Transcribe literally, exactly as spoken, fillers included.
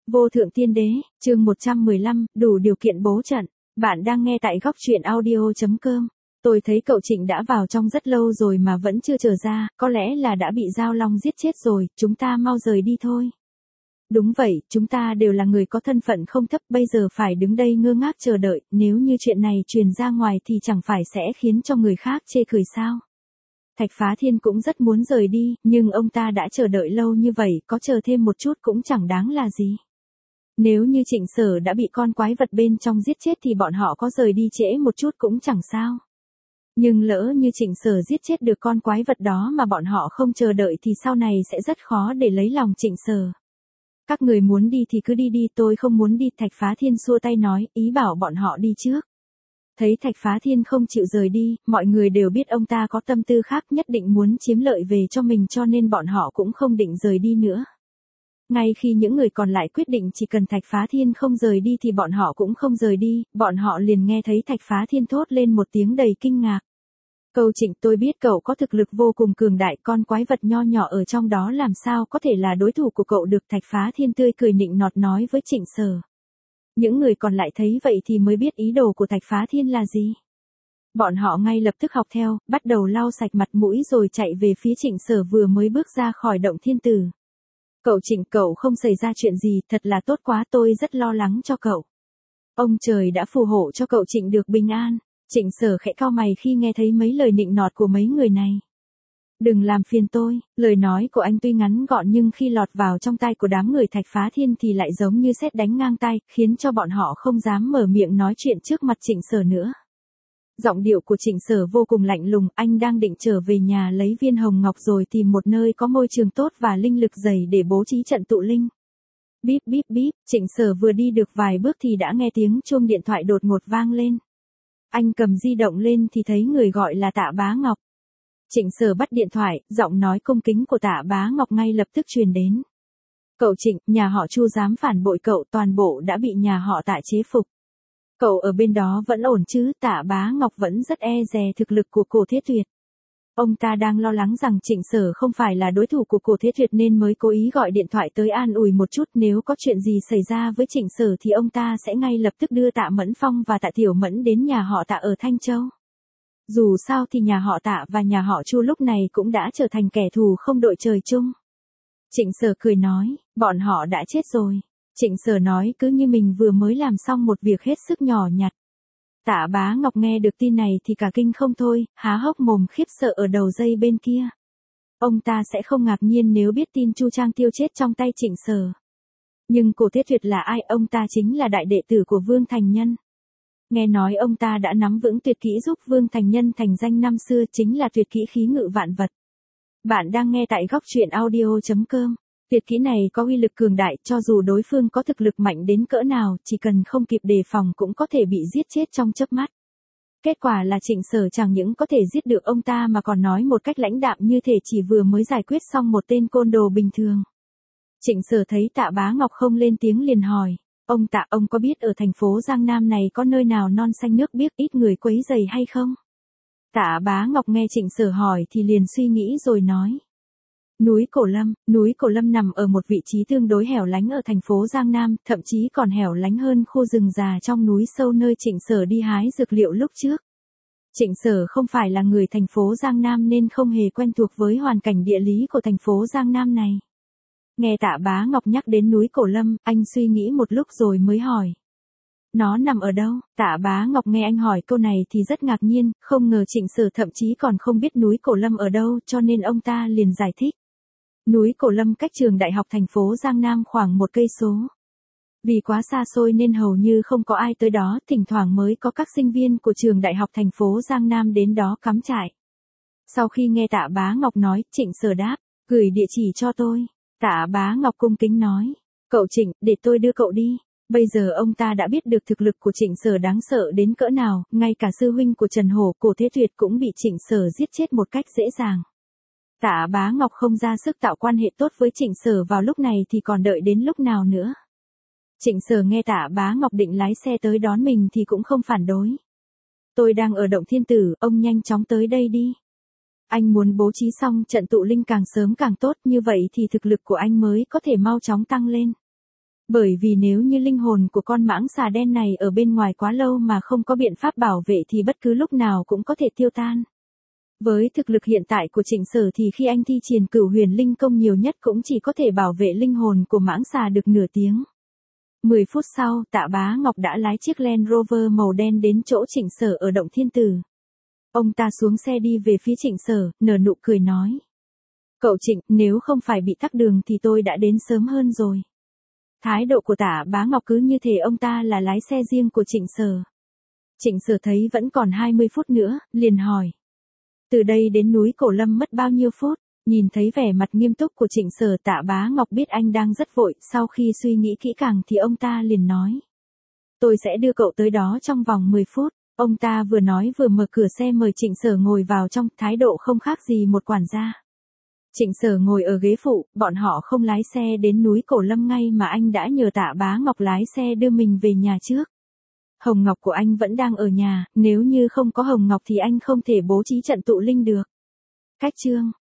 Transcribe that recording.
Vô thượng tiên đế, chương một trăm mười lăm, đủ điều kiện bố trận. Bạn đang nghe tại góc truyện audio chấm com. Tôi thấy cậu Trịnh đã vào trong rất lâu rồi mà vẫn chưa trở ra, có lẽ là đã bị Giao Long giết chết rồi, chúng ta mau rời đi thôi. Đúng vậy, chúng ta đều là người có thân phận không thấp, bây giờ phải đứng đây ngơ ngác chờ đợi, nếu như chuyện này truyền ra ngoài thì chẳng phải sẽ khiến cho người khác chê cười sao. Thạch Phá Thiên cũng rất muốn rời đi, nhưng ông ta đã chờ đợi lâu như vậy, có chờ thêm một chút cũng chẳng đáng là gì. Nếu như Trịnh Sở đã bị con quái vật bên trong giết chết thì bọn họ có rời đi trễ một chút cũng chẳng sao. Nhưng lỡ như Trịnh Sở giết chết được con quái vật đó mà bọn họ không chờ đợi thì sau này sẽ rất khó để lấy lòng Trịnh Sở. Các người muốn đi thì cứ đi đi, tôi không muốn đi. Thạch Phá Thiên xua tay nói, ý bảo bọn họ đi trước. Thấy Thạch Phá Thiên không chịu rời đi, mọi người đều biết ông ta có tâm tư khác, nhất định muốn chiếm lợi về cho mình, cho nên bọn họ cũng không định rời đi nữa. Ngay khi những người còn lại quyết định chỉ cần Thạch Phá Thiên không rời đi thì bọn họ cũng không rời đi, bọn họ liền nghe thấy Thạch Phá Thiên thốt lên một tiếng đầy kinh ngạc. Câu Trịnh, tôi biết cậu có thực lực vô cùng cường đại, con quái vật nho nhỏ ở trong đó làm sao có thể là đối thủ của cậu được. Thạch Phá Thiên tươi cười nịnh nọt nói với Trịnh Sở. Những người còn lại thấy vậy thì mới biết ý đồ của Thạch Phá Thiên là gì. Bọn họ ngay lập tức học theo, bắt đầu lau sạch mặt mũi rồi chạy về phía Trịnh Sở vừa mới bước ra khỏi động thiên tử. Cậu Trịnh, cậu không xảy ra chuyện gì, thật là tốt quá, tôi rất lo lắng cho cậu. Ông trời đã phù hộ cho cậu Trịnh được bình an. Trịnh Sở khẽ cau mày khi nghe thấy mấy lời nịnh nọt của mấy người này. Đừng làm phiền tôi, lời nói của anh tuy ngắn gọn nhưng khi lọt vào trong tai của đám người Thạch Phá Thiên thì lại giống như sét đánh ngang tai, khiến cho bọn họ không dám mở miệng nói chuyện trước mặt Trịnh Sở nữa. Giọng điệu của Trịnh Sở vô cùng lạnh lùng, anh đang định trở về nhà lấy viên hồng ngọc rồi tìm một nơi có môi trường tốt và linh lực dày để bố trí trận tụ linh. Bíp bíp bíp, Trịnh Sở vừa đi được vài bước thì đã nghe tiếng chuông điện thoại đột ngột vang lên. Anh cầm di động lên thì thấy người gọi là Tạ Bá Ngọc. Trịnh Sở bắt điện thoại, giọng nói cung kính của Tạ Bá Ngọc ngay lập tức truyền đến. Cậu Trịnh, nhà họ Chu dám phản bội cậu, toàn bộ đã bị nhà họ Tạ chế phục. Cậu ở bên đó vẫn ổn chứ? Tạ Bá Ngọc vẫn rất e dè thực lực của Cổ Thế Tuyệt. Ông ta đang lo lắng rằng Trịnh Sở không phải là đối thủ của Cổ Thế Tuyệt nên mới cố ý gọi điện thoại tới an ủi một chút, nếu có chuyện gì xảy ra với Trịnh Sở thì ông ta sẽ ngay lập tức đưa Tạ Mẫn Phong và Tạ Tiểu Mẫn đến nhà họ Tạ ở Thanh Châu. Dù sao thì nhà họ Tạ và nhà họ Chu lúc này cũng đã trở thành kẻ thù không đội trời chung. Trịnh Sở cười nói, bọn họ đã chết rồi. Trịnh Sở nói cứ như mình vừa mới làm xong một việc hết sức nhỏ nhặt. Tạ Bá Ngọc nghe được tin này thì cả kinh không thôi, há hốc mồm khiếp sợ ở đầu dây bên kia. Ông ta sẽ không ngạc nhiên nếu biết tin Chu Trang Tiêu chết trong tay Trịnh Sở. Nhưng Cổ Thế Tuyệt là ai? Ông ta chính là đại đệ tử của Vương Thành Nhân. Nghe nói ông ta đã nắm vững tuyệt kỹ giúp Vương Thành Nhân thành danh năm xưa, chính là tuyệt kỹ khí ngự vạn vật. Bạn đang nghe tại góc truyện audio chấm com. Tuyệt kỹ này có uy lực cường đại, cho dù đối phương có thực lực mạnh đến cỡ nào, chỉ cần không kịp đề phòng cũng có thể bị giết chết trong chớp mắt. Kết quả là Trịnh Sở chẳng những có thể giết được ông ta mà còn nói một cách lãnh đạm như thể chỉ vừa mới giải quyết xong một tên côn đồ bình thường. Trịnh Sở thấy Tạ Bá Ngọc không lên tiếng liền hỏi, ông Tạ, ông có biết ở thành phố Giang Nam này có nơi nào non xanh nước biếc ít người quấy rầy hay không? Tạ Bá Ngọc nghe Trịnh Sở hỏi thì liền suy nghĩ rồi nói. Núi Cổ Lâm, núi Cổ Lâm nằm ở một vị trí tương đối hẻo lánh ở thành phố Giang Nam, thậm chí còn hẻo lánh hơn khu rừng già trong núi sâu nơi Trịnh Sở đi hái dược liệu lúc trước. Trịnh Sở không phải là người thành phố Giang Nam nên không hề quen thuộc với hoàn cảnh địa lý của thành phố Giang Nam này. Nghe Tạ Bá Ngọc nhắc đến núi Cổ Lâm, anh suy nghĩ một lúc rồi mới hỏi. Nó nằm ở đâu? Tạ Bá Ngọc nghe anh hỏi câu này thì rất ngạc nhiên, không ngờ Trịnh Sở thậm chí còn không biết núi Cổ Lâm ở đâu, cho nên ông ta liền giải thích. Núi Cổ Lâm cách trường đại học thành phố Giang Nam khoảng một cây số. Vì quá xa xôi nên hầu như không có ai tới đó, thỉnh thoảng mới có các sinh viên của trường đại học thành phố Giang Nam đến đó cắm trại. Sau khi nghe Tạ Bá Ngọc nói, Trịnh Sở đáp, gửi địa chỉ cho tôi. Tạ Bá Ngọc cung kính nói, cậu Trịnh, để tôi đưa cậu đi. Bây giờ ông ta đã biết được thực lực của Trịnh Sở đáng sợ đến cỡ nào, ngay cả sư huynh của Trần Hổ, Cổ Thế Tuyệt cũng bị Trịnh Sở giết chết một cách dễ dàng. Tạ Bá Ngọc không ra sức tạo quan hệ tốt với Trịnh Sở vào lúc này thì còn đợi đến lúc nào nữa. Trịnh Sở nghe Tạ Bá Ngọc định lái xe tới đón mình thì cũng không phản đối. Tôi đang ở động thiên tử, ông nhanh chóng tới đây đi. Anh muốn bố trí xong trận tụ linh càng sớm càng tốt, như vậy thì thực lực của anh mới có thể mau chóng tăng lên. Bởi vì nếu như linh hồn của con mãng xà đen này ở bên ngoài quá lâu mà không có biện pháp bảo vệ thì bất cứ lúc nào cũng có thể tiêu tan. Với thực lực hiện tại của Trịnh Sở thì khi anh thi triển Cửu Huyền Linh Công nhiều nhất cũng chỉ có thể bảo vệ linh hồn của mãng xà được nửa tiếng. mười phút sau, Tạ Bá Ngọc đã lái chiếc Land Rover màu đen đến chỗ Trịnh Sở ở Động Thiên Tử. Ông ta xuống xe đi về phía Trịnh Sở, nở nụ cười nói. Cậu Trịnh, nếu không phải bị tắc đường thì tôi đã đến sớm hơn rồi. Thái độ của Tạ Bá Ngọc cứ như thể ông ta là lái xe riêng của Trịnh Sở. Trịnh Sở thấy vẫn còn hai mươi phút nữa, liền hỏi. Từ đây đến núi Cổ Lâm mất bao nhiêu phút? Nhìn thấy vẻ mặt nghiêm túc của Trịnh Sở, Tạ Bá Ngọc biết anh đang rất vội, sau khi suy nghĩ kỹ càng thì ông ta liền nói. Tôi sẽ đưa cậu tới đó trong vòng mười phút. Ông ta vừa nói vừa mở cửa xe mời Trịnh Sở ngồi vào trong, thái độ không khác gì một quản gia. Trịnh Sở ngồi ở ghế phụ, bọn họ không lái xe đến núi Cổ Lâm ngay mà anh đã nhờ Tạ Bá Ngọc lái xe đưa mình về nhà trước. Hồng Ngọc của anh vẫn đang ở nhà, nếu như không có Hồng Ngọc thì anh không thể bố trí trận tụ linh được. Cách chương